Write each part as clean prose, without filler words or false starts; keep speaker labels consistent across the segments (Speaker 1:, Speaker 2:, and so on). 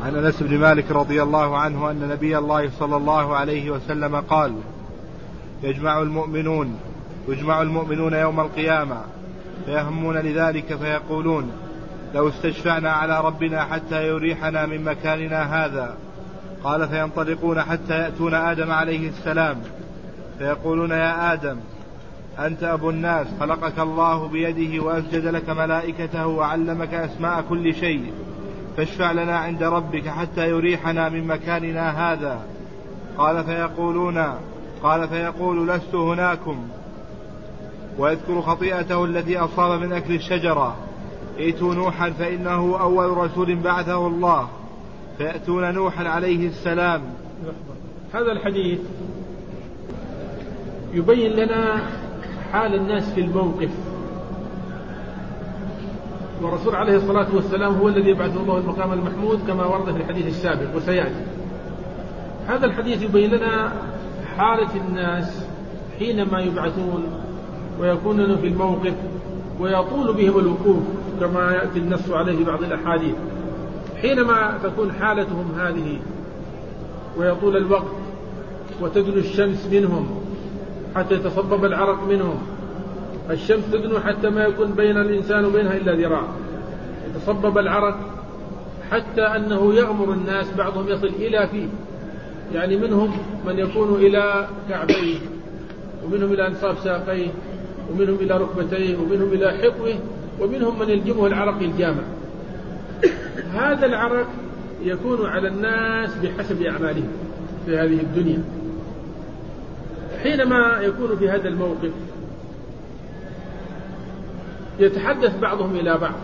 Speaker 1: عن أنس بن مالك رضي الله عنه أن نبي الله صلى الله عليه وسلم قال: يجمع المؤمنون يوم القيامة فيهمون لذلك فيقولون: لو استشفعنا على ربنا حتى يريحنا من مكاننا هذا. قال: فينطلقون حتى يأتون آدم عليه السلام فيقولون: يا آدم، أنت أبو الناس، خلقك الله بيده وأسجد لك ملائكته وعلمك أسماء كل شيء، فاشفع لنا عند ربك حتى يريحنا من مكاننا هذا. قال فيقول: لست هناكم، ويذكر خطيئته التي أصاب من أكل الشجرة: ائتوا نوحا فإنه أول رسول بعثه الله. فيأتون نوحا عليه السلام.
Speaker 2: هذا الحديث يبين لنا حال الناس في الموقف، والرسول عليه الصلاة والسلام هو الذي يبعث الله المقام المحمود كما ورد في الحديث السابق وسيأتي. هذا الحديث يبين لنا حالة الناس حينما يبعثون ويكونون في الموقف ويطول بهم الوقوف كما يأتي النص عليه في بعض الأحاديث. حينما تكون حالتهم هذه ويطول الوقت وتدنو الشمس منهم حتى يتصبب العرق منهم، الشمس تدنو حتى ما يكون بين الإنسان وبينها إلا ذراع، يتصبب العرق حتى أنه يغمر الناس، بعضهم يصل إلى فيه، يعني منهم من يكون إلى كعبيه، ومنهم إلى أنصاف ساقيه، ومنهم إلى ركبتيه، ومنهم إلى حقوه، ومنهم من يلجمه العرق الجامع. هذا العرق يكون على الناس بحسب أعمالهم في هذه الدنيا. حينما يكون في هذا الموقف يتحدث بعضهم إلى بعض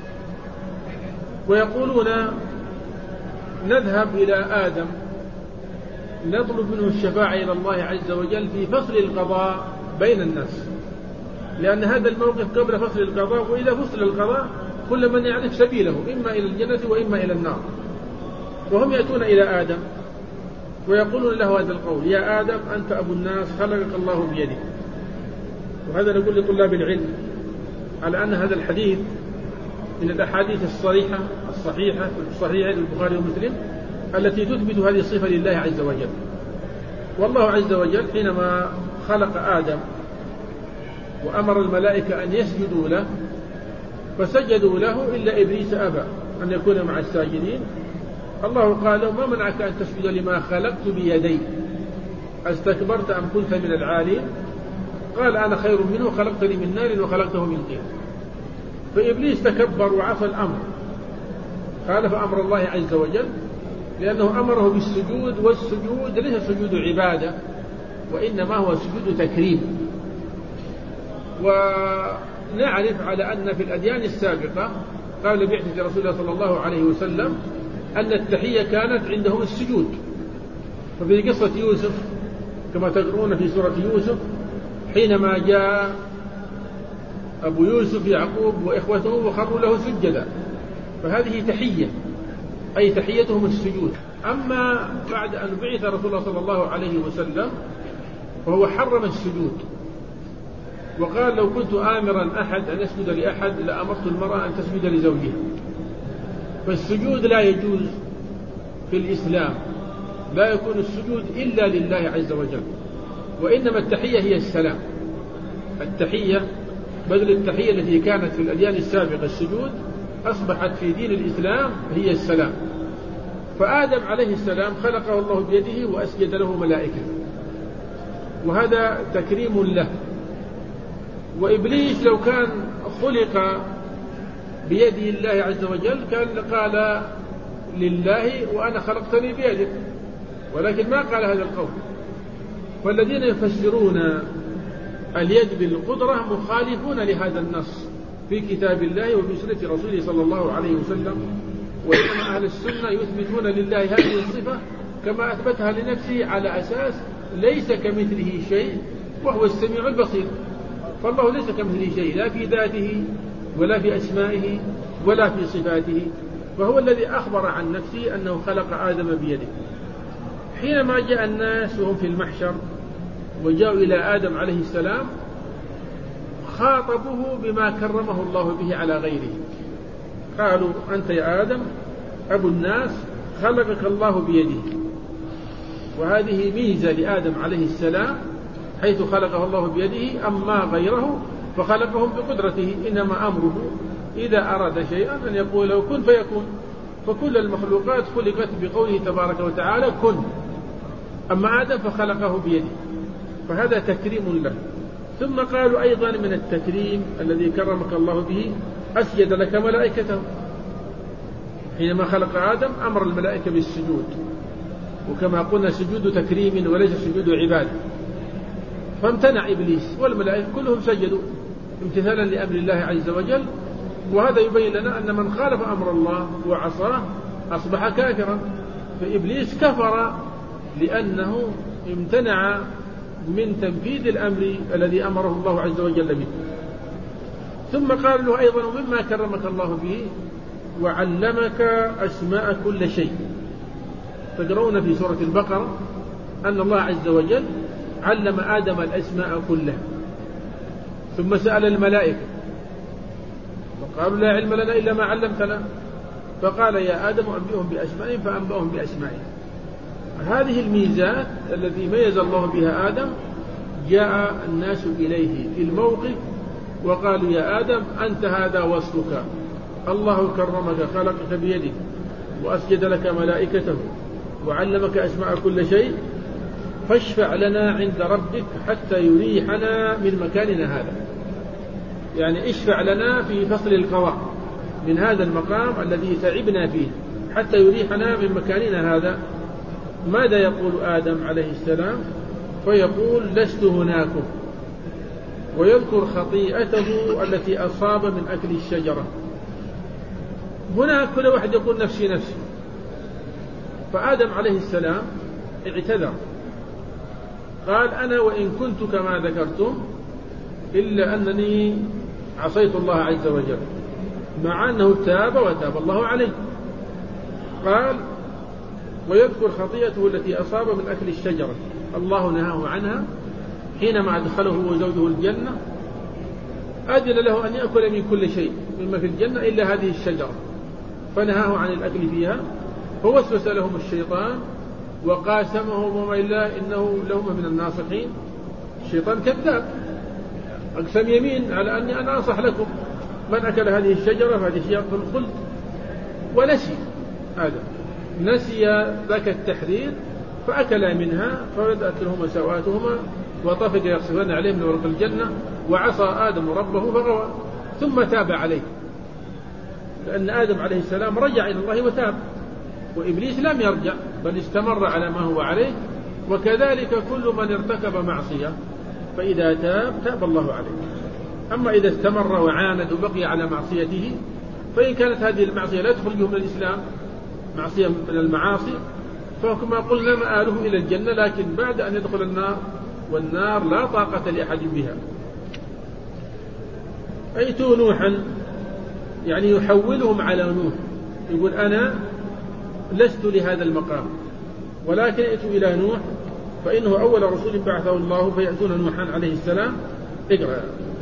Speaker 2: ويقولون: نذهب إلى آدم نطلب منه الشفاعة إلى الله عز وجل في فصل القضاء بين الناس، لأن هذا الموقف قبل فصل القضاء، وإذا فصل القضاء كل من يعرف سبيله إما إلى الجنة وإما إلى النار. وهم يأتون إلى آدم ويقولون له هذا القول: يا آدم، أنت أبو الناس، خلقك الله بيده. وهذا نقول لطلاب العلم على أن هذا الحديث من الأحاديث الصحيحة للبخاري ومسلم التي تثبت هذه الصفة لله عز وجل. والله عز وجل حينما خلق آدم وأمر الملائكة أن يسجدوا له فسجدوا له إلا إبليس أبى أن يكون مع الساجدين. الله قال له: ما منعك أن تسجد لما خلقت بيدي، استكبرت أم كنت من العالين؟ قال: أنا خير منه، خلقتني من نار وخلقته من طين. فإبليس تكبر وعصى الأمر، خالف أمر الله عز وجل، لأنه أمره بالسجود، والسجود ليس سجود عبادة وإنما هو سجود تكريم. ونعرف على أن في الأديان السابقة قبل بعثة رسول الله صلى الله عليه وسلم أن التحية كانت عندهم السجود. ففي قصة يوسف كما تقرؤون في سورة يوسف، حينما جاء أبو يوسف يعقوب وإخوته وخروا له سجدا، فهذه تحية، أي تحيتهم السجود. أما بعد أن بعث رسول الله صلى الله عليه وسلم فهو حرم السجود، وقال: لو كنت آمرا أحد أن يسجد لأحد لأمرت المرأة أن تسجد لزوجها. فالسجود لا يجوز في الإسلام، لا يكون السجود إلا لله عز وجل، وإنما التحية هي السلام. التحية بدل التحية التي كانت في الأديان السابقة السجود، أصبحت في دين الإسلام هي السلام. فآدم عليه السلام خلقه الله بيده وأسجد له ملائكة، وهذا تكريم له. وإبليس لو كان خلق بيد الله عز وجل كان قال لله: وأنا خلقتني بيدك، ولكن ما قال هذا القول. والذين يفسرون اليد بالقدرة مخالفون لهذا النص في كتاب الله وفي سنة رسوله صلى الله عليه وسلم. وإنما أهل السنة يثبتون لله هذه الصفة كما أثبتها لنفسه على أساس ليس كمثله شيء وهو السميع البصير. فالله ليس كمثله شيء، لا في ذاته ولا في أسمائه ولا في صفاته، فهو الذي أخبر عن نفسه أنه خلق آدم بيده. حينما جاء الناس وهم في المحشر وجاءوا إلى آدم عليه السلام خاطبوه بما كرمه الله به على غيره، قالوا: أنت يا آدم أبو الناس، خلقك الله بيده، وهذه ميزة لآدم عليه السلام حيث خلقه الله بيده، أما غيره فخلقهم بقدرته، إنما أمره إذا أراد شيئا أن يقول له كن فيكون، فكل المخلوقات خلقت بقوله تبارك وتعالى كن، أما آدم فخلقه بيده، فهذا تكريم له. ثم قالوا أيضا من التكريم الذي كرمك الله به أسجد لك ملائكته، حينما خلق آدم أمر الملائكة بالسجود، وكما قلنا سجود تكريم وليس سجود عبادة، فامتنع إبليس والملائكة كلهم سجدوا امتثالا لأمر الله عز وجل، وهذا يبين لنا أن من خالف أمر الله وعصاه أصبح كافرا، فإبليس كفر لأنه امتنع من تنفيذ الأمر الذي أمره الله عز وجل به. ثم قال له أيضا مما كرمك الله به وعلمك أسماء كل شيء. تقرؤون في سورة البقرة أن الله عز وجل علم آدم الأسماء كلها، ثم سأل الملائكة وقالوا لا علم لنا إلا ما علمتنا، فقال يا آدم أنبئهم بأسمائهم فأنبأهم بأسمائهم. هذه الميزات التي ميز الله بها آدم جاء الناس إليه في الموقف وقالوا يا آدم أنت هذا وصفك، الله كرمك خلقك بيده وأسجد لك ملائكته وعلمك أسماء كل شيء، فاشفع لنا عند ربك حتى يريحنا من مكاننا هذا، يعني اشفع لنا في فصل القضاء من هذا المقام الذي تعبنا فيه حتى يريحنا من مكاننا هذا. ماذا يقول آدم عليه السلام؟ فيقول لست هناكم، ويذكر خطيئته التي أصاب من أكل الشجرة. هنا كل واحد يقول نفسي نفسي، فآدم عليه السلام اعتذر قال أنا وإن كنت كما ذكرتم إلا أنني عصيت الله عز وجل، مع أنه تاب وتاب الله عليه. قال ويذكر خطيئته التي أصاب من أكل الشجرة، الله نهاه عنها حينما أدخله وزوجه الجنة، أذن له أن يأكل من كل شيء مما في الجنة إلا هذه الشجرة، فنهاه عن الأكل فيها، فوسوس لهم الشيطان وقاسمهم وما إلا إنه لهم من الناصحين. الشيطان كذاب، أقسم يمين على أني أنا أنصح لكم، من أكل هذه الشجرة فهذه شجرة الخلد، ونسي هذا، نسي ذاك التحذير فأكلا منها فبدأت لهما سواتهما وطفق يخصفان عليه من ورق الجنة، وعصى آدم ربه فغوى ثم تاب عليه، لأن آدم عليه السلام رجع إلى الله وتاب، وإبليس لم يرجع بل استمر على ما هو عليه. وكذلك كل من ارتكب معصية فإذا تاب الله عليه. أما إذا استمر وعاند وبقي على معصيته فإن كانت هذه المعصية لا تخرجه من الإسلام، معصية من المعاصي، فكما قلنا مآله إلى الجنة، لكن بعد أن يدخل النار، والنار لا طاقة لأحد بها. أيتوا نوحا يعني يحولهم على نوح، يقول أنا لست لهذا المقام ولكن ائتوا إلى نوح فإنه أول رسول بعثه الله، فيأتون نوحا عليه السلام. اقرأ.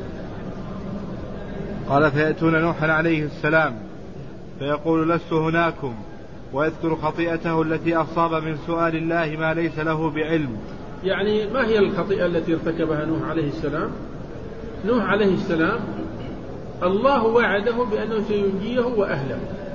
Speaker 1: قال فيأتون نوحا عليه السلام فيقول لست هناكم، ويذكر خطيئته التي أصاب من سؤال الله ما ليس له بعلم.
Speaker 2: يعني ما هي الخطيئة التي ارتكبها نوح عليه السلام؟ نوح عليه السلام الله وعده بأنه سينجيه وأهله،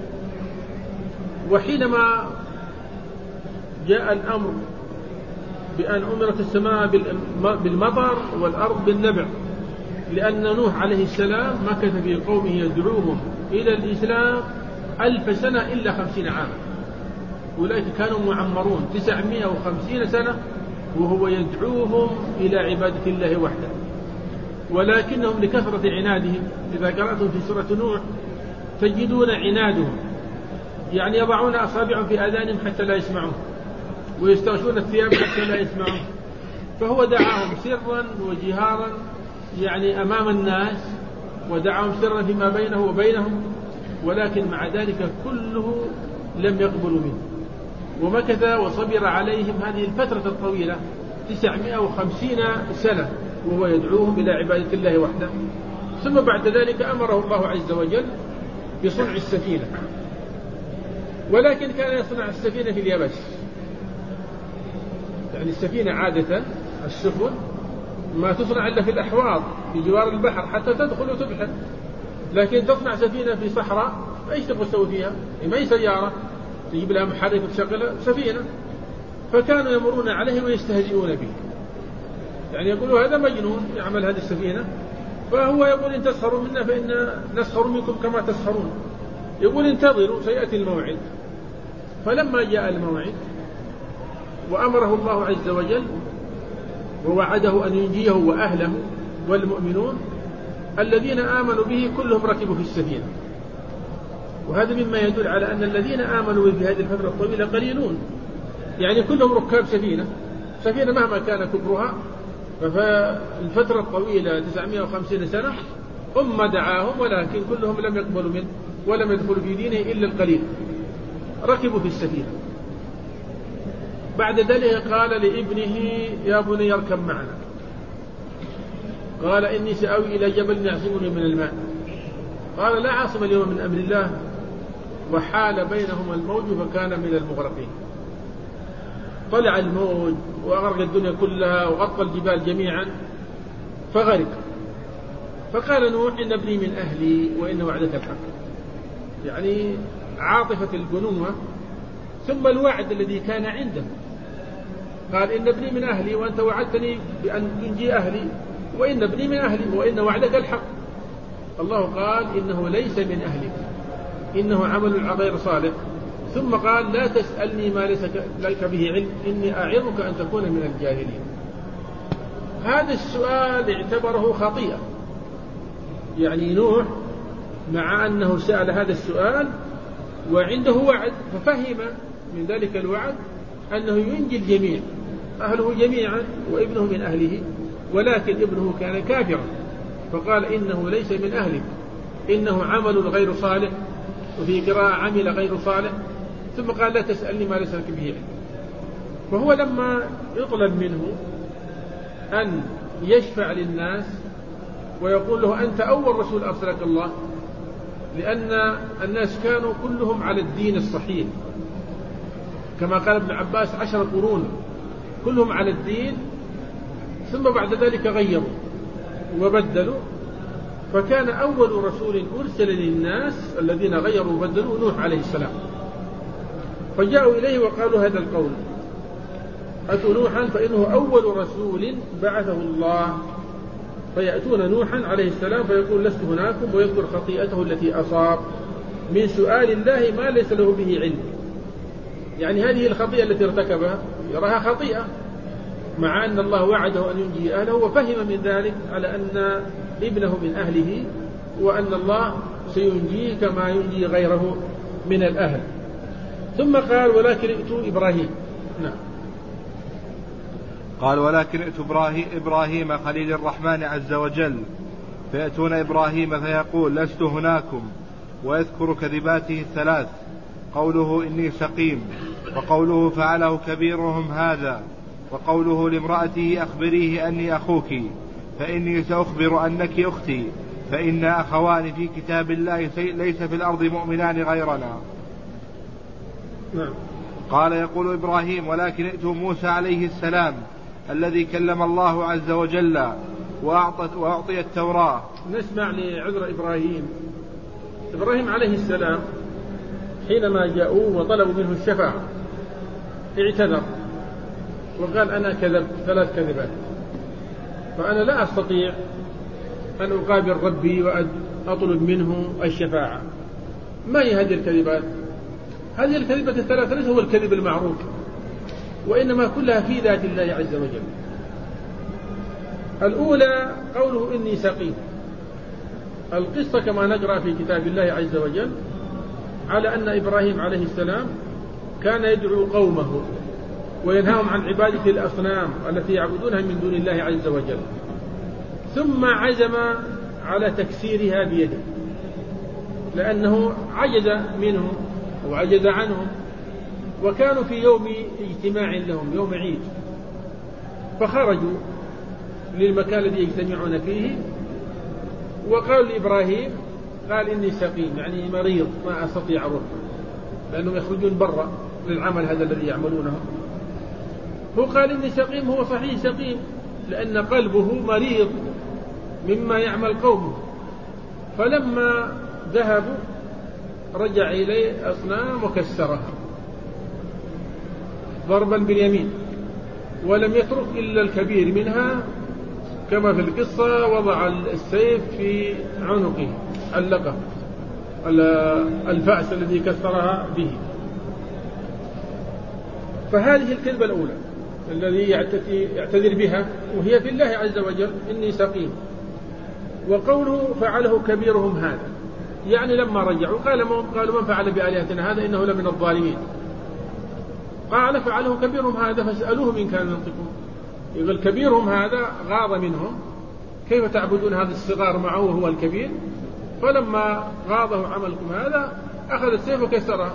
Speaker 2: وحينما جاء الأمر بأن أمرت السماء بالمطر والأرض بالنبع، لأن نوح عليه السلام مكث في قومه يدعوهم إلى الإسلام 1000 سنة إلا 50 عام، أولئك كانوا معمرون 950 سنة وهو يدعوهم إلى عبادة الله وحده، ولكنهم لكثرة عنادهم، إذا قرأتم في سورة نوح تجدون عنادهم، يعني يضعون أصابعهم في آذانهم حتى لا يسمعون، ويستغشون الثياب حتى لا يسمعون. فهو دعاهم سرا وجهارا يعني أمام الناس، ودعاهم سرا فيما بينه وبينهم، ولكن مع ذلك كله لم يقبلوا منه، ومكث وصبر عليهم هذه الفترة الطويلة 950 سنة وهو يدعوهم إلى عبادة الله وحده. ثم بعد ذلك أمره الله عز وجل بصنع السفينة، ولكن كان يصنع السفينة في اليبس. يعني السفينة عادة السفن ما تصنع إلا في الأحواض في جوار البحر حتى تدخل وتبحر، لكن تصنع سفينة في صحراء ايش تبغى تسوي فيها؟ ما هي سيارة تجيب لها محرك وتشغلها، سفينة. فكانوا يمرون عليه ويستهزئون به، يعني يقولوا هذا مجنون يعمل هذه السفينة. فهو يقول إن تسخروا منا فإن نسخر منكم كما تسخرون. يقول انتظروا سيأتي الموعد. فلما جاء الموعد وأمره الله عز وجل ووعده أن ينجيه وأهله والمؤمنون، الذين آمنوا به كلهم ركبوا في السفينة. وهذا مما يدل على أن الذين آمنوا به في هذه الفترة الطويلة قليلون، يعني كلهم ركاب سفينة مهما كان كبرها. فالفترة الطويلة 950 سنة دعاهم، ولكن كلهم لم يقبلوا منه ولم يدخلوا في دينه إلا القليل، ركبوا في السفينة. بعد ذلك قال لابنه يا بني اركب معنا. قال إني سأوي إلى جبل يعصمني من الماء. قال لا عاصم اليوم من أمر الله، وحال بينهما الموج فكان من المغرقين. طلع الموج وأغرق الدنيا كلها وغطى الجبال جميعا فغرق. فقال نوح إن ابني من أهلي وإن وعدك الحق، يعني عاطفة البنوة ثم الوعد الذي كان عنده. قال إن ابني من أهلي وأنت وعدتني بأن تنجي أهلي، وإن ابني من أهلي وإن وعدك الحق. الله قال إنه ليس من أهلك، إنه عمل غير صالح. ثم قال لا تسألني ما ليس لك به علم إني أعظك أن تكون من الجاهلين. هذا السؤال اعتبره خطيئة، يعني نوح مع أنه سأل هذا السؤال وعنده وعد، ففهم من ذلك الوعد أنه ينجي الجميع، أهله جميعا وابنه من أهله، ولكن ابنه كان كافرا. فقال إنه ليس من أهلك، إنه عمل غير صالح، وفي قراءة عمل غير صالح. ثم قال لا تسألني ما ليس لك به علم. فهو لما يطلب منه أن يشفع للناس ويقول له أنت أول رسول أرسلك الله، لأن الناس كانوا كلهم على الدين الصحيح كما قال ابن عباس 10 قرون كلهم على الدين، ثم بعد ذلك غيروا وبدلوا. فكان أول رسول أرسل للناس الذين غيروا وبدلوا نوح عليه السلام. فجاءوا إليه وقالوا هذا القول أتوا نوحا فإنه أول رسول بعثه الله. فيأتون نوحا عليه السلام فيقول لست هناكم، ويذكر خطيئته التي أصاب من سؤال الله ما ليس له به علم. يعني هذه الخطيئة التي ارتكبها يراها خطيئة، مع أن الله وعده أن ينجي أهله، وفهم من ذلك على أن ابنه من أهله وأن الله سينجيه كما ينجي غيره من الأهل. ثم قال ولكن ائتوا إبراهيم. نعم.
Speaker 1: قال ولكن ائتوا إبراهيم خليل الرحمن عز وجل، فيأتون إبراهيم فيقول لست هناكم، ويذكر كذباته الثلاث، قوله إني سقيم، وقوله فعله كبيرهم هذا، وقوله لامرأته أخبريه أني أخوك، فإني سأخبر أنك أختي، فإن أخوان في كتاب الله ليس في الأرض مؤمنان غيرنا.
Speaker 2: نعم.
Speaker 1: قال يقول إبراهيم ولكن ائتوا موسى عليه السلام الذي كلم الله عز وجل وأعطي التوراة.
Speaker 2: نسمع لعذر إبراهيم عليه السلام حينما جاءوه وطلبوا منه الشفاعة اعتذر وقال أنا كذبت 3 كذبات، فأنا لا أستطيع أن أقابل ربي وأطلب منه الشفاعة. ما هي هذه الكذبات؟ هذه الكذبة 3 ليس هو الكذب المعروف، وإنما كلها في ذات الله عز وجل. الأولى قوله إني سقيم. القصة كما نقرأ في كتاب الله عز وجل على أن إبراهيم عليه السلام كان يدعو قومه وينهاهم عن عبادة الأصنام التي يعبدونها من دون الله عز وجل، ثم عزم على تكسيرها بيده لأنه عجز منهم وعجز عنهم، وكانوا في يوم اجتماع لهم يوم عيد، فخرجوا للمكان الذي يجتمعون فيه وقالوا لإبراهيم قال إني سقيم، يعني مريض ما أستطيع أروح. لأنهم يخرجون برا للعمل هذا الذي يعملونه. هو قال إني سقيم، هو صحيح سقيم لأن قلبه مريض مما يعمل قومه. فلما ذهبوا رجع إليه أصنام وكسرها ضربا باليمين، ولم يترك إلا الكبير منها كما في القصة، وضع السيف في عنقه علقه الفأس الذي كسرها به. فهذه الكذبة الأولى الذي يعتذر بها وهي في الله عز وجل إني سقيم. وقوله فعله كبيرهم هذا، يعني لما رجعوا قالوا من فعل بآلهتنا هذا إنه لمن الظالمين. قال فعله كبيرهم هذا فاسألوه إن كانوا ينطقون. يقول كبيرهم هذا غاض منهم، كيف تعبدون هذا الصغار معه وهو الكبير؟ فلما غاضه عملكم هذا أخذ السيف وكسره.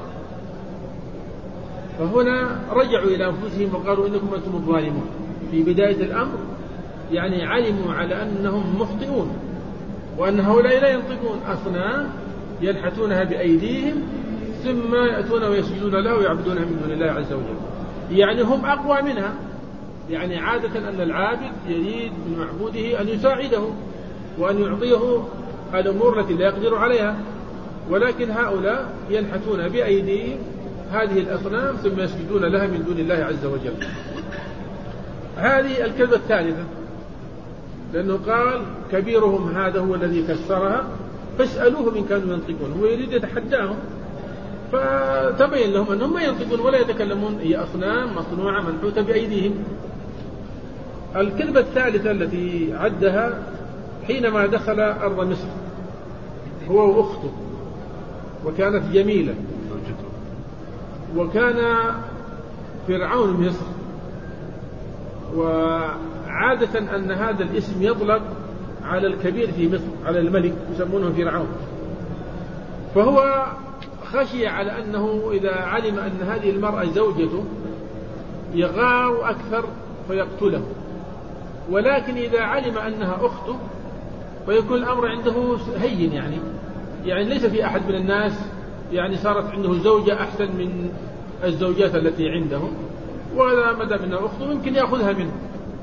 Speaker 2: فهنا رجعوا إلى أنفسهم وقالوا إنكم أنتم الظالمون. في بداية الأمر يعني علموا على أنهم مخطئون، وأن هؤلاء لا ينطقون، أصنام ينحتونها بأيديهم ثم يأتون ويسجدون له ويعبدونها من دون الله عز وجل. يعني هم أقوى منها. يعني عادة أن العابد يريد من معبوده أن يساعده وأن يعطيه الأمور التي لا يقدر عليها، ولكن هؤلاء ينحتون بأيديهم هذه الأصنام ثم يسجدون لها من دون الله عز وجل. هذه الكذبة الثالثة، لأنه قال كبيرهم هذا هو الذي كسرها فاسألوه إن كانوا ينطقون. هو يريد يتحداهم، فتبين لهم أنهم ما ينطقون ولا يتكلمون، هي أصنام مصنوعة منحوتة بأيديهم. الكذبة الثالثة التي عدها حينما دخل أرض مصر هو وأخته، وكانت جميلة، وكان فرعون مصر، وعادة أن هذا الاسم يطلق على الكبير في مصر، على الملك يسمونه فرعون. فهو خشي على أنه إذا علم أن هذه المرأة زوجته يغار أكثر فيقتله، ولكن إذا علم أنها أخته فيكون الأمر عنده هين، يعني ليس في أحد من الناس يعني صارت عنده زوجة أحسن من الزوجات التي عنده، وإذا ما دام أنها أخته يمكن يأخذها منه.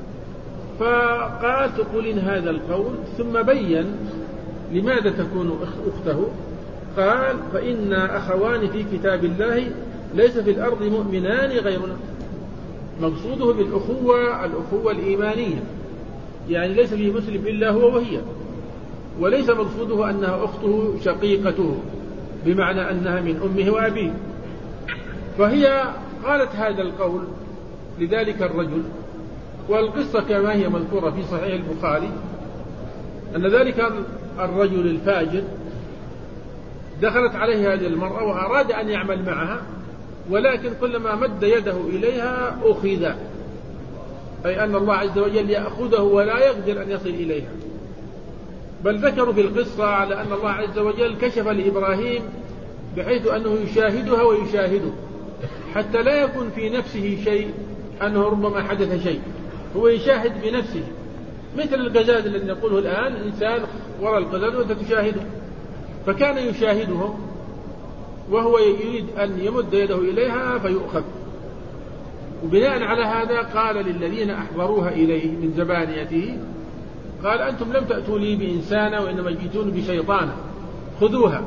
Speaker 2: فقال تقولين هذا القول، ثم بين لماذا تكون أخته. قال فإن أخوان في كتاب الله ليس في الأرض مؤمنان غيرنا. مقصوده الأخوة الإيمانية، يعني ليس فيه مسلم إلا هو وهي، وليس مقصوده أنها أخته شقيقته بمعنى أنها من أمه وأبيه. فهي قالت هذا القول لذلك الرجل. والقصة كما هي مذكورة في صحيح البخاري أن ذلك الرجل الفاجر دخلت عليه هذه المرأة وأراد أن يعمل معها، ولكن كلما مد يده إليها أخذ، أي أن الله عز وجل يأخذه ولا يقدر أن يصل إليها. بل ذكروا في القصة على أن الله عز وجل كشف لإبراهيم بحيث أنه يشاهدها ويشاهده، حتى لا يكون في نفسه شيء أنه ربما حدث شيء، هو يشاهد بنفسه، مثل القزاز الذي نقوله الآن، إنسان وراء القزاز وأنت تشاهده. فكان يشاهده وهو يريد أن يمد يده إليها فيؤخذ. وبناء على هذا قال للذين أحضروها إليه من زبانيته، قال أنتم لم تأتوا لي بإنسانة وإنما جئتون بشيطانة، خذوها.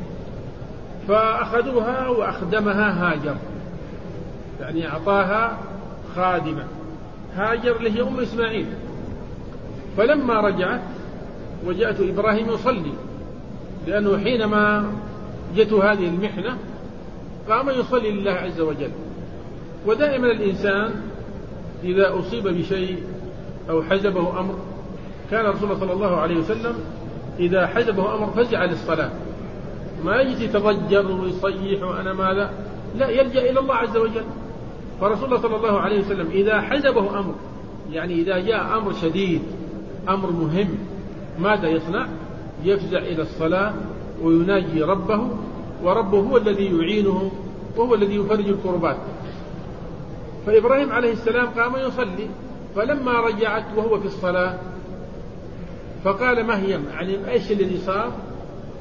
Speaker 2: فأخذوها وأخدمها هاجر، يعني أعطاها خادمة هاجر اللي هي أم إسماعيل. فلما رجعت وجاءت إبراهيم يصلي، لأنه حينما جاءته هذه المحنة قام يصلي لله عز وجل. ودائما الإنسان إذا أصيب بشيء أو حزبه أمر، كان رسول الله صلى الله عليه وسلم إذا حزبه أمر فزع للصلاة، ما يجي يتضجر ويصيح وأنا ماذا، لا، يلجأ إلى الله عز وجل. فرسول الله صلى الله عليه وسلم إذا حزبه أمر، يعني إذا جاء أمر شديد أمر مهم، ماذا يصنع؟ يفزع إلى الصلاة ويناجي ربه، وربه هو الذي يعينه وهو الذي يفرج الكربات. فإبراهيم عليه السلام قام يصلي، فلما رجعت وهو في الصلاة فقال ما هي، يعني إيش الذي صار؟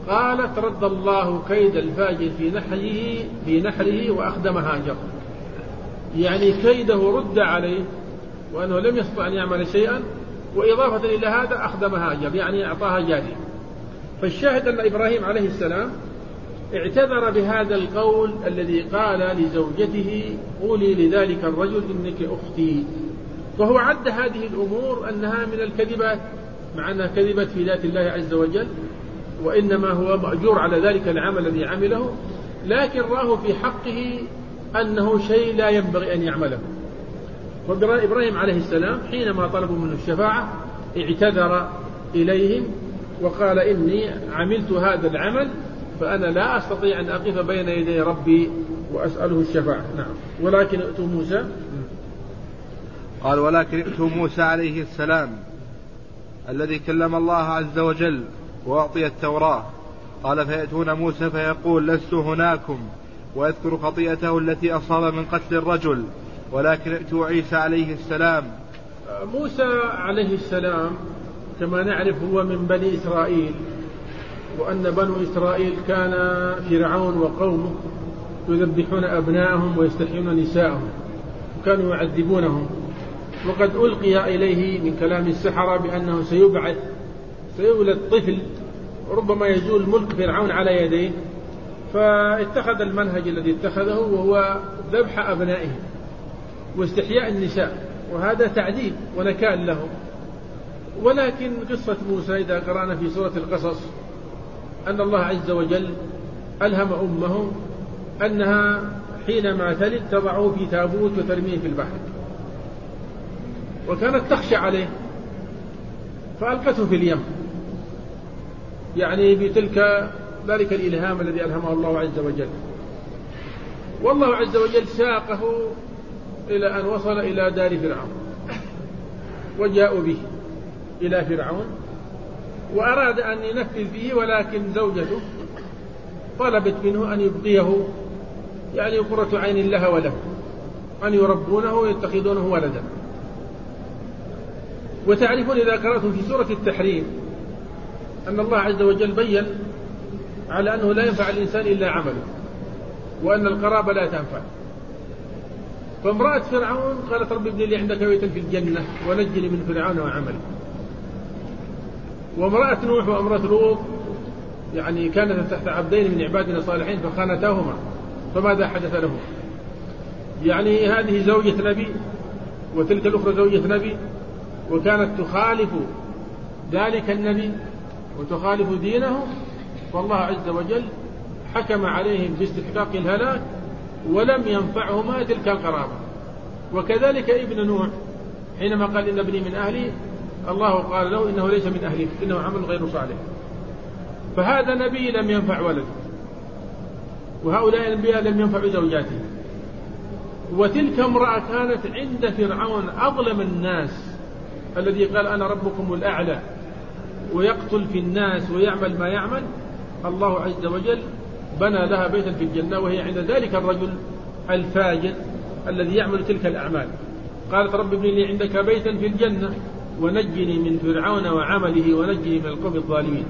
Speaker 2: قالت رد الله كيد الفاجر في نحره وأخدم هاجر، يعني كيده رد عليه وأنه لم يستطع أن يعمل شيئا، وإضافة إلى هذا أخدم هاجر يعني أعطاها جارية. فالشاهد أن إبراهيم عليه السلام اعتذر بهذا القول الذي قال لزوجته قولي لذلك الرجل إنك أختي، وهو عد هذه الأمور أنها من الكذبات، مع أنها كذبت في ذات الله عز وجل، وإنما هو مأجور على ذلك العمل الذي عمله، لكن راه في حقه أنه شيء لا ينبغي أن يعمله. وإبراهيم عليه السلام حينما طلبوا منه الشفاعة اعتذر إليهم وقال إني عملت هذا العمل فأنا لا أستطيع أن أقف بين يدي ربي وأسأله الشفاعة. نعم. ولكن ائتوا موسى،
Speaker 1: قال ولكن ائتوا موسى عليه السلام الذي كلم الله عز وجل وأعطي التوراة. قال فيأتون موسى فيقول لست هناكم، ويذكر خطيئته التي أصاب من قتل الرجل. ولكن ائتوا عيسى عليه السلام.
Speaker 2: موسى عليه السلام كما نعرف هو من بني إسرائيل، وأن بنو إسرائيل كان فرعون وقومه يذبحون أبناءهم ويستحيون نساءهم وكانوا يعذبونهم، وقد ألقي إليه من كلام السحرة بأنه سيولد طفل ربما يزول ملك فرعون على يديه، فاتخذ المنهج الذي اتخذه وهو ذبح أبنائه واستحياء النساء، وهذا تعذيب ونكال لهم. ولكن قصة موسى إذا قرأنا في سورة القصص أن الله عز وجل ألهم أمه أنها حينما تلد تضعه في تابوت وترميه في البحر، وكانت تخشى عليه فألقته في اليم، يعني بتلك ذلك الإلهام الذي ألهمه الله عز وجل. والله عز وجل ساقه إلى أن وصل إلى دار فرعون، وجاءوا به إلى فرعون وأراد أن ينفذ به، ولكن زوجته طلبت منه أن يبقيه، يعني قرة عين لها وله، أن يربونه ويتخذونه ولدا. وتعرفون إذا قرأتم في سورة التحريم أن الله عز وجل بين على أنه لا ينفع الإنسان إلا عمله، وأن القرابة لا تنفع. فامرأة فرعون قالت رب ابن لي عندك بيتا في الجنة ونجني من فرعون وعمله. وامرأة نوح وامرأة لوط يعني كانت تحت عبدين من عبادنا صالحين فخانتاهما فماذا حدث لهم؟ يعني هذه زوجة نبي وتلك الأخرى زوجة نبي، وكانت تخالف ذلك النبي وتخالف دينه، فالله عز وجل حكم عليهم باستحقاق الهلاك ولم ينفعهما تلك القرابة. وكذلك ابن نوح حينما قال إن ابني من أهلي، الله قال له إنه ليس من أهلك إنه عمل غير صالح. فهذا نبي لم ينفع ولده، وهؤلاء الأنبياء لم ينفعوا زوجاته. وتلك امرأة كانت عند فرعون أظلم الناس، الذي قال أنا ربكم الأعلى ويقتل في الناس ويعمل ما يعمل. الله عز وجل بنى لها بيتا في الجنة وهي عند ذلك الرجل الفاجر الذي يعمل تلك الأعمال. قالت رب ابن لي عندك بيتا في الجنة ونجني من فرعون وعمله ونجني من القوم الظالمين.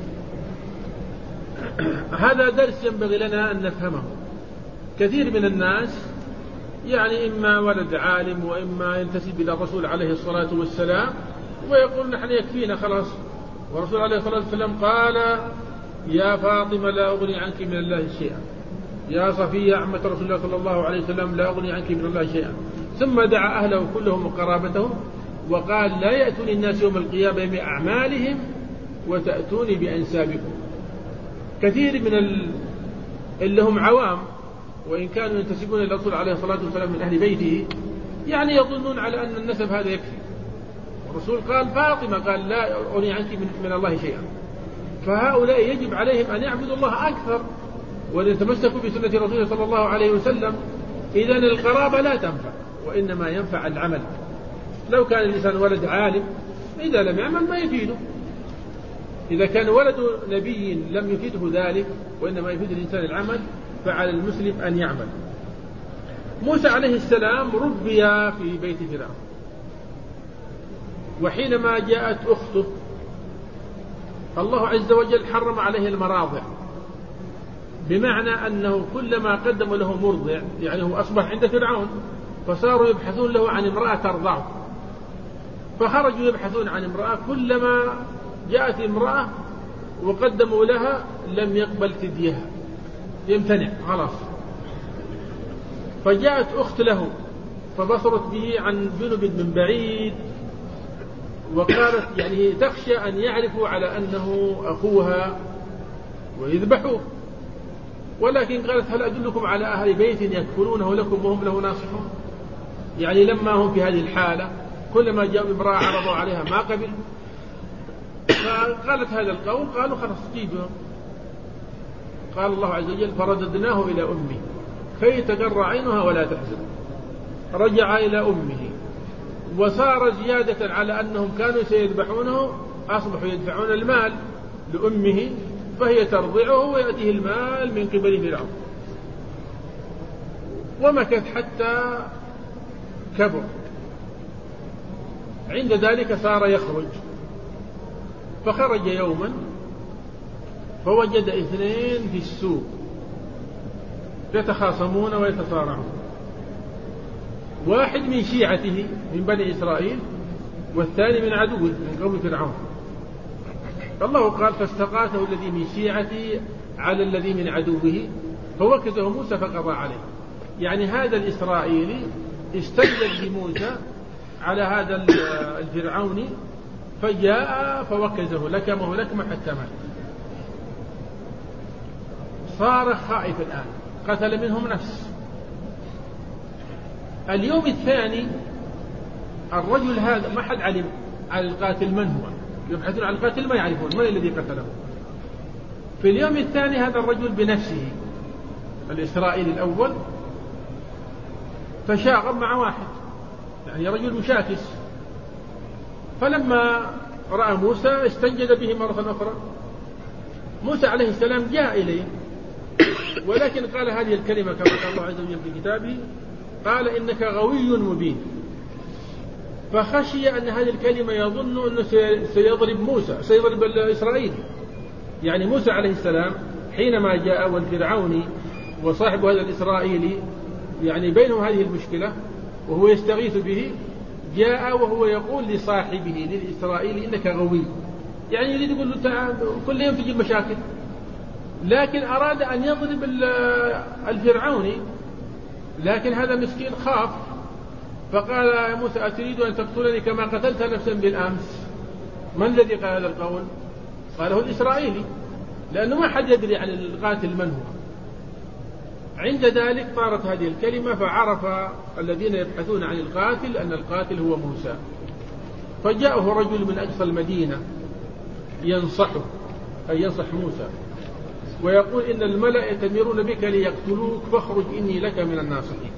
Speaker 2: هذا درس ينبغي لنا أن نفهمه. كثير من الناس يعني إما ولد عالم وإما ينتسب إلى الرسول عليه الصلاة والسلام ويقول نحن يكفينا خلاص، والرسول عليه الصلاة والسلام قال يا فاطمة لا أغني عنك من الله شيئا، يا صفية عمة رسول الله صلى الله عليه وسلم لا أغني عنك من الله شيئا. ثم دعا أهله كلهم وقرابتهم وقال لا يأتوني الناس يوم القيامة بأعمالهم وتأتوني بأنسابكم. كثير من اللي هم عوام وإن كانوا ينتسبون إلى الرسول عليه الصلاة والسلام من أهل بيته يعني يظنون على أن النسب هذا يكفي. الرسول قال فاطمة قال لا أغني عنك من الله شيئا. فهؤلاء يجب عليهم أن يعبدوا الله أكثر وأن يتمسكوا بسنة رسوله صلى الله عليه وسلم. إذن القرابة لا تنفع وإنما ينفع العمل. لو كان الإنسان ولد عالم إذا لم يعمل ما يفيده، إذا كان ولد نبي لم يفيده ذلك وإنما يفيد الإنسان العمل، فعلى المسلم أن يعمل. موسى عليه السلام ربي في بيت فرعون، وحينما جاءت أخته الله عز وجل حرم عليه المراضع، بمعنى أنه كلما قدموا له مرضع، يعني هو أصبح عند فرعون، فصاروا يبحثون له عن امرأة ترضعه، فخرجوا يبحثون عن امرأة، كلما جاءت امرأة وقدموا لها لم يقبل فديها، يمتنع خلاص. فجاءت أخت له فبصرت به عن جنب من بعيد، وقالت يعني تخشى أن يعرفوا على أنه أخوها ويذبحوه، ولكن قالت هل أدلكم على أهل بيت يكفلونه لكم وهم له ناصحون؟ يعني لما هم في هذه الحالة كلما جاءوا امرأة عرضوا عليها ما قبل، فقالت هذا القول، قالوا خلاص جيبهم. قال الله عز وجل فرددناه إلى أمه كي تقر عينها ولا تحزن. رجع إلى أمه، وصار زيادة على أنهم كانوا سيذبحونه، أصبحوا يدفعون المال لأمه فهي ترضعه ويأتيه المال من قبل فرعون. ومكث حتى كبر، عند ذلك صار يخرج، فخرج يوما فوجد اثنين في السوق يتخاصمون ويتصارعون، واحد من شيعته من بني إسرائيل والثاني من عدوه من قوم فرعون. الله قال فاستغاثه الذي من شيعته على الذي من عدوه فوكزه موسى فقضى عليه. يعني هذا الإسرائيلي استجد بموسى على هذا الفرعوني، فجاء فوكزه لكمه لكمة حتى مات. صار خائف الآن، قتل منهم نفس. اليوم الثاني الرجل هذا ما حد علم على القاتل من هو، يبحثون عن القاتل ما يعرفون من الذي قتله. في اليوم الثاني هذا الرجل بنفسه الإسرائيلي الأول تشاغب مع واحد، يعني رجل مشاكس، فلما رأى موسى استنجد به مرة أخرى. موسى عليه السلام جاء إليه، ولكن قال هذه الكلمة كما قال الله عز وجل في كتابه، قال إنك غوي مبين. فخشي أن هذه الكلمة يظن أنه سيضرب موسى، سيضرب الإسرائيلي. يعني موسى عليه السلام حينما جاء والفرعوني وصاحب هذا الإسرائيلي يعني بينهم هذه المشكلة وهو يستغيث به، جاء وهو يقول لصاحبه للإسرائيلي إنك غوي، يعني يريد يقول له تعال كل يوم تجيب مشاكل. لكن أراد أن يضرب الفرعوني، لكن هذا مسكين خاف، فقال يا موسى أتريد أن تقتلني كما قتلت نفسا بالأمس؟ من الذي قال هذا القول؟ قاله الإسرائيلي، لأنه ما حد يدري عن القاتل من هو. عند ذلك طارت هذه الكلمة، فعرف الذين يبحثون عن القاتل أن القاتل هو موسى. فجاءه رجل من أقصى المدينة ينصحه، أي ينصح موسى، ويقول إن الملأ يأتمرون بك ليقتلوك فاخرج إني لك من الناصحين.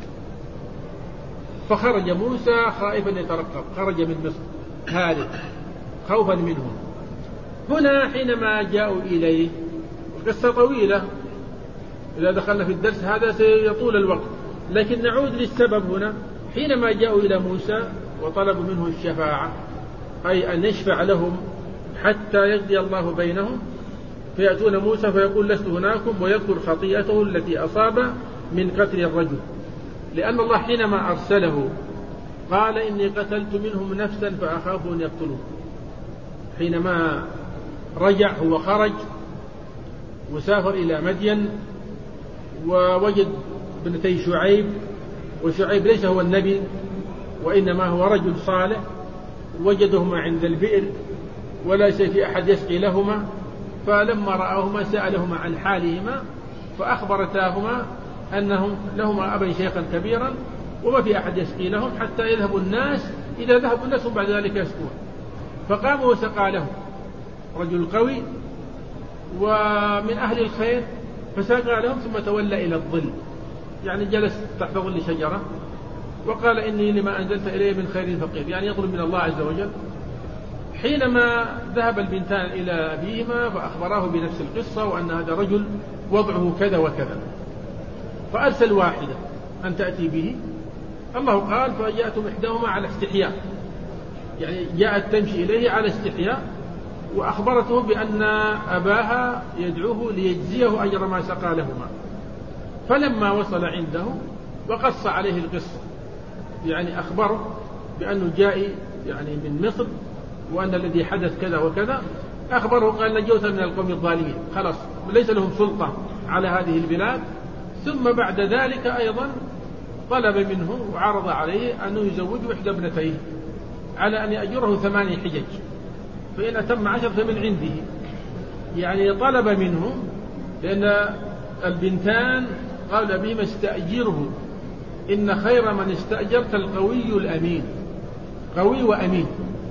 Speaker 2: فخرج موسى خائفا يترقب، خرج من مصر هارب خوفا منهم. هنا حينما جاءوا إليه، قصة طويلة إذا دخلنا في الدرس هذا سيطول الوقت، لكن نعود للسبب هنا. حينما جاءوا إلى موسى وطلبوا منه الشفاعة، أي أن يشفع لهم حتى يقضي الله بينهم، فيأتون موسى فيقول لست هناكم، ويذكر خطيئته التي أصاب من قتل الرجل، لأن الله حينما أرسله قال إني قتلت منهم نفسا فأخاف أن يقتلوه. حينما رجع هو خرج وسافر إلى مدين ووجد ابنتي شعيب، وشعيب ليس هو النبي وإنما هو رجل صالح، وجدهما عند البئر وليس في أحد يسقي لهما، فلما رأوهما سألهما عن حالهما فأخبرتاهما أنهم لهما أبا شيخا كبيرا وما في أحد يسقي لهم حتى يذهب الناس، إذا ذهبوا الناس بعد ذلك يسقون. فقام وسقى لهم، رجل قوي ومن أهل الخير، فسقى لهم ثم تولى إلى الظل، يعني جلس تحت ظل شجرة وقال إني لما أنزلت إليه من خير فقير، يعني يطلب من الله عز وجل. حينما ذهب البنتان إلى أبيهما فأخبراه بنفس القصة وأن هذا رجل وضعه كذا وكذا، فأرسل واحدة أن تأتي به. الله قال فجاءتهم إحداهما على استحياء، يعني جاءت تمشي إليه على استحياء، وأخبرته بأن أباها يدعوه ليجزيه أجر ما سقى لهما. فلما وصل عنده وقص عليه القصة، يعني أخبره بأنه جاء يعني من مصر وأن الذي حدث كذا وكذا، أخبره قال نجوت من القوم الظالمين، خلاص ليس لهم سلطة على هذه البلاد. ثم بعد ذلك أيضا طلب منه وعرض عليه أنه يزوج إحدى ابنتيه على أن يأجره 8 حجج، فإن أتم 10 فمن عنده. يعني طلب منه، لأن البنتان قال بهما استأجره، إن خير من استأجرت القوي الأمين، قوي وأمين.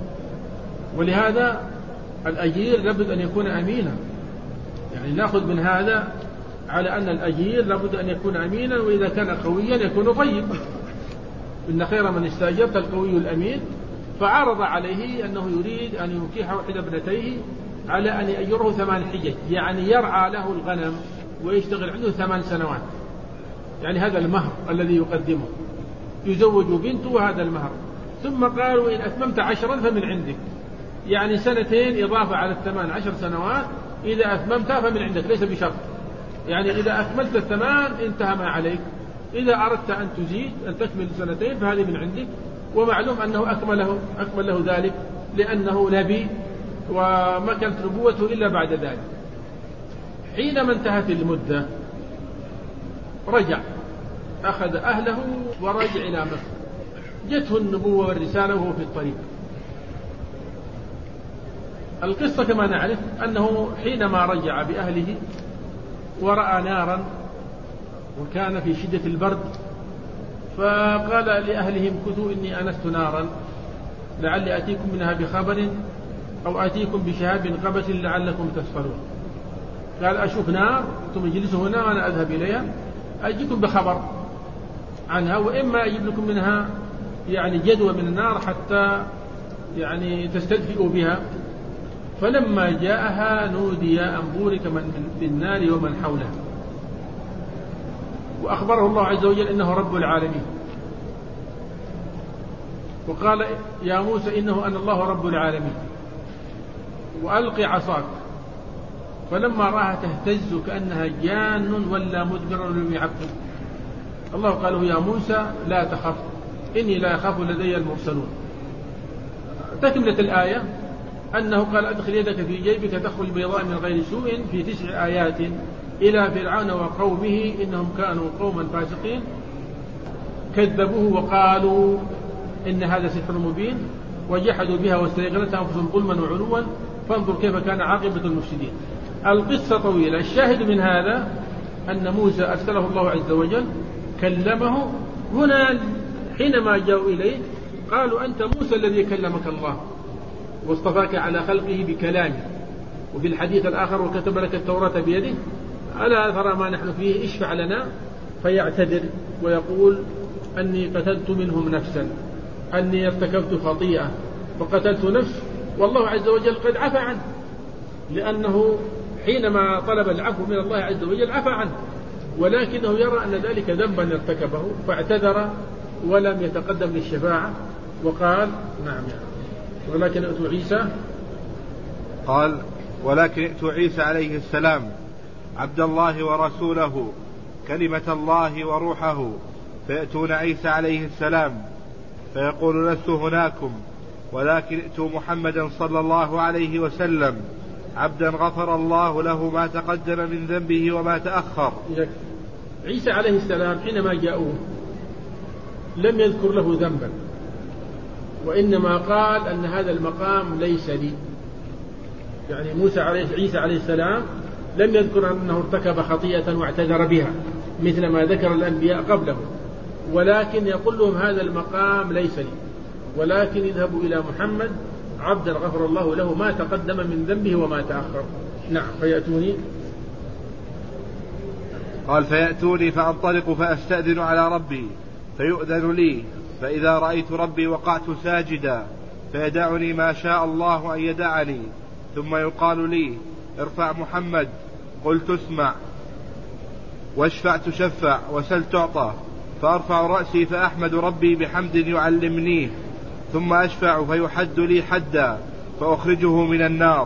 Speaker 2: ولهذا الأجير لابد أن يكون أمينا، يعني نأخذ من هذا على أن الأجير لابد أن يكون أمينا، وإذا كان قويا يكون طيب. إن خير من استأجرت القوي الأمين. فعرض عليه أنه يريد أن ينكح إحدى ابنتيه على أن يأجره 8 حجج، يعني يرعى له الغنم ويشتغل عنده 8 سنوات، يعني هذا المهر الذي يقدمه، يزوج بنته وهذا المهر. ثم قالوا إن أتممت 10 فمن عندك، يعني 2 إضافة على 8 10 سنوات، إذا أتممتها فمن عندك ليس بشرط، يعني إذا أكملت 8 انتهى ما عليك، إذا أردت أن تزيد أن تكمل 2 فهذه من عندك. ومعلوم أنه أكمل له ذلك لأنه نبي وما كانت نبوته إلا بعد ذلك. حينما انتهت المدة رجع، أخذ أهله ورجع إلى مصر. جته النبوة والرسالة وهو في الطريق. القصة كما نعرف أنه حينما رجع بأهله ورأى نارا وكان في شدة البرد، فقال لأهلهم كثوا إني أنست نارا لعلي أتيكم منها بخبر أو أتيكم بشهاب قبس لعلكم تصطلون. قال أشوف نار ثم اجلسوا هنا وأنا أذهب إليها أجيكم بخبر عنها، وإما أجيب لكم منها يعني جدوى من النار حتى يعني تستدفئوا بها. فلما جاءها نودي أن بورك من في النار ومن حولها، وأخبره الله عز وجل إنه رب العالمين، وقال يا موسى إنه أنا الله رب العالمين وألق عصاك. فلما رأها تهتز كأنها جان ولا مدبرا ولم يعقب، الله قال له يا موسى لا تخف إني لا يخاف لدي المرسلون. تكملة الآية أنه قال أدخل يدك في جيبك تخرج بيضاء من غير سوء في 9 آيات إلى فرعون وقومه إنهم كانوا قوما فاسقين كذبوه وقالوا إن هذا سحر مبين وجحدوا بها واستيقنتها أنفسهم ظلما وعلوا فانظر كيف كان عاقبة المفسدين. القصة طويلة. الشاهد من هذا أن موسى أرسله الله عز وجل كلمه. هنا حينما جاءوا إليه قالوا أنت موسى الذي كلمك الله واصطفاك على خلقه بكلامه، وفي الحديث الآخر وكتب لك التوراة بيده، ألا ترى ما نحن فيه اشفع لنا. فيعتذر ويقول أني قتلت منهم نفسا، أني ارتكبت خطيئة وقتلت نفس، والله عز وجل قد عفى عنه، لأنه حينما طلب العفو من الله عز وجل عفى عنه، ولكنه يرى أن ذلك ذنبا ارتكبه فاعتذر ولم يتقدم للشفاعة. وقال نعم ولكن ائتوا عيسى،
Speaker 1: قال ولكن ائتوا عيسى عليه السلام عبد الله ورسوله كلمة الله وروحه، فيأتون عيسى عليه السلام فيقول لست هناكم ولكن ائتوا محمدا صلى الله عليه وسلم عبدا غفر الله له ما تقدم من ذنبه وما تأخر.
Speaker 2: عيسى عليه السلام حينما جاءوه لم يذكر له ذنبا، وإنما قال أن هذا المقام ليس لي. يعني عيسى عليه السلام لم يذكر أنه ارتكب خطيئة واعتذر بها مثل ما ذكر الأنبياء قبله، ولكن يقول لهم هذا المقام ليس لي، ولكن اذهبوا إلى محمد عبدا غفر الله له ما تقدم من ذنبه وما تأخر. نعم فيأتوني،
Speaker 1: قال فيأتوني فأنطلق فأستأذن على ربي فيؤذن لي، فإذا رأيت ربي وقعت ساجدا فيدعني ما شاء الله أن يدعني، ثم يقال لي ارفع محمد، قلت اسمع، واشفع تشفع، وسل تعطى، فأرفع رأسي فأحمد ربي بحمد يعلمنيه، ثم أشفع فيحد لي حدا فأخرجه من النار،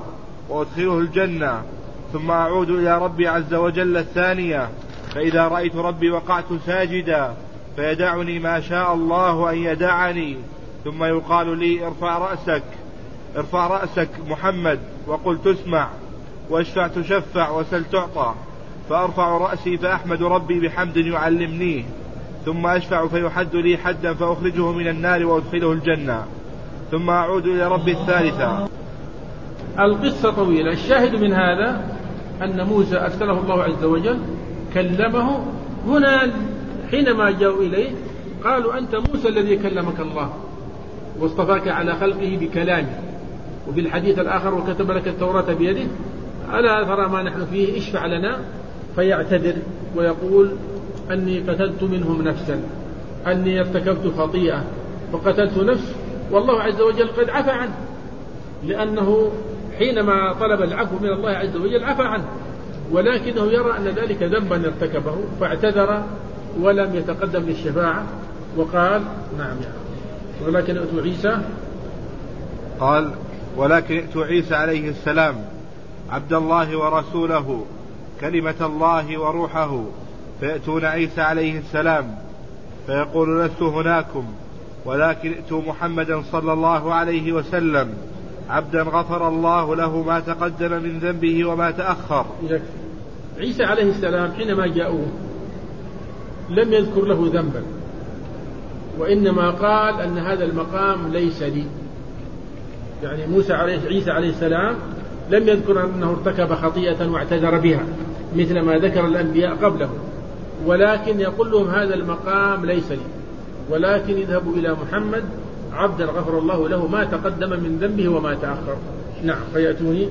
Speaker 1: وأدخله الجنة، ثم أعود إلى ربي عز وجل الثانية، فإذا رأيت ربي وقعت ساجدا فيدعني ما شاء الله أن يدعني، ثم يقال لي ارفع رأسك محمد وقل تسمع، واشفع تشفع، وسل تعطى. فأرفع رأسي فأحمد ربي بحمد يعلمنيه، ثم أشفع فيحد لي حدا فأخرجه من النار وأدخله الجنة، ثم أعود إلى ربي الثالثة.
Speaker 2: القصة طويلة. الشاهد من هذا أن موسى أرسله الله عز وجل كلمه. هنا حينما جاءوا إليه قالوا أنت موسى الذي كلمك الله واصطفاك على خلقه بكلامه وبالحديث الآخر وكتب لك التوراة بيده، ألا ترى ما نحن فيه؟ اشفع لنا. فيعتذر ويقول أني قتلت منهم نفسا، أني ارتكبت خطيئة وقتلت نفس، والله عز وجل قد عفى عنه، لأنه حينما طلب العفو من الله عز وجل عفى عنه، ولكنه يرى أن ذلك ذنبا ارتكبه فاعتذر ولم يتقدم للشفاعة وقال نعم ولكن ائتوا عيسى.
Speaker 1: قال ولكن ائتوا عيسى عليه السلام عبد الله ورسوله كلمة الله وروحه، فيأتون عيسى عليه السلام فيقول لست هناكم، ولكن ائتوا محمدا صلى الله عليه وسلم عبدا غفر الله له ما تقدم من ذنبه وما تأخر.
Speaker 2: عيسى عليه السلام حينما جاءوه لم يذكر له ذنبا، وإنما قال أن هذا المقام ليس لي. يعني عيسى عليه السلام لم يذكر أنه ارتكب خطيئة واعتذر بها مثل ما ذكر الأنبياء قبله، ولكن يقول لهم هذا المقام ليس لي، ولكن اذهبوا إلى محمد عبدا غفر الله له ما تقدم من ذنبه وما تأخر. نعم. فيأتوني.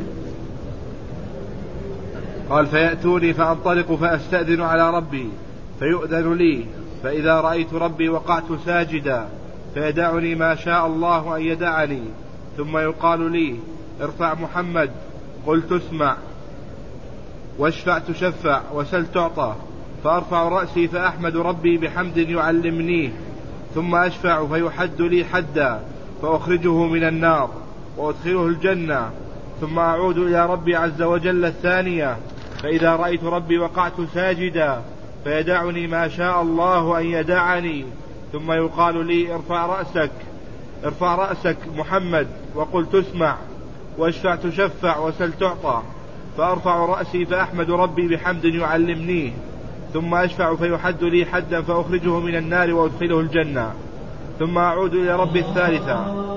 Speaker 1: قال فيأتوني فأنطلق فأستأذن على ربي فيؤذن لي، فإذا رأيت ربي وقعت ساجدا فيدعني ما شاء الله أن يدعني، ثم يقال لي ارفع محمد قل تسمع، واشفع تشفع، وسل تعطى. فأرفع رأسي فأحمد ربي بحمد يعلمنيه، ثم أشفع فيحد لي حدا فأخرجه من النار وأدخله الجنة، ثم أعود إلى ربي عز وجل الثانية، فإذا رأيت ربي وقعت ساجدا فيدعني ما شاء الله أن يدعني، ثم يقال لي ارفع رأسك محمد وقل تسمع، واشفع تشفع، وسل تعطى. فأرفع رأسي فأحمد ربي بحمد يعلمنيه، ثم أشفع فيحد لي حدا فأخرجه من النار وأدخله الجنة، ثم أعود إلى ربي الثالثة.